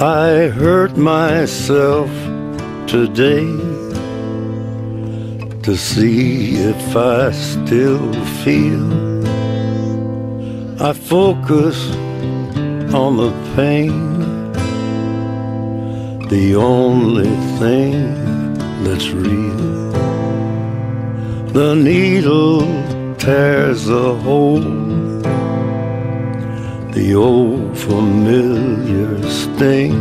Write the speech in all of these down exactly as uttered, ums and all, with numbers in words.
I hurt myself today to see if I still feel. I focus on the pain, the only thing that's real. The needle tears a hole, the old familiar sting.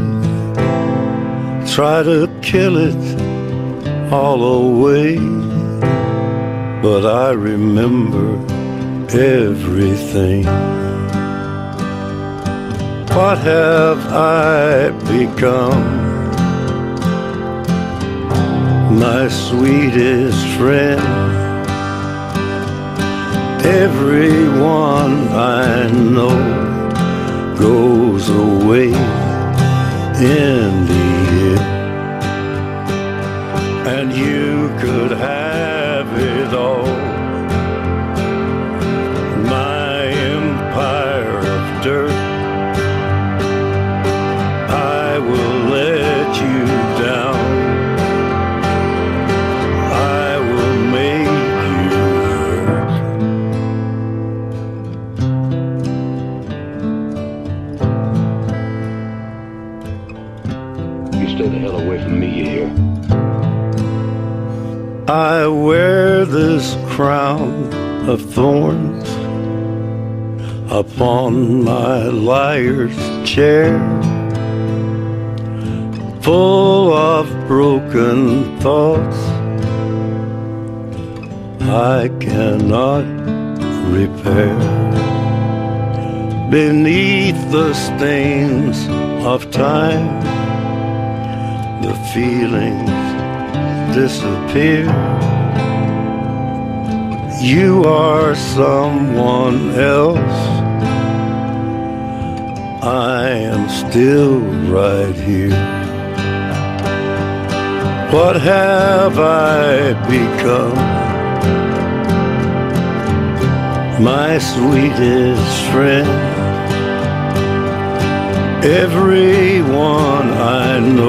Try to kill it all away, but I remember everything. What have I become? My sweetest friend. Everyone I know goes away in the end, and you could have it all. My empire of dirt, I will let you down. I will make you hurt. You stay the hell away from me, you hear? I wear this crown of thorns upon my liar's chair, full of broken thoughts I cannot repair. Beneath the stains of time, the feelings disappear. You are someone else, I am still right here. What have I become? My sweetest friend. Everyone I know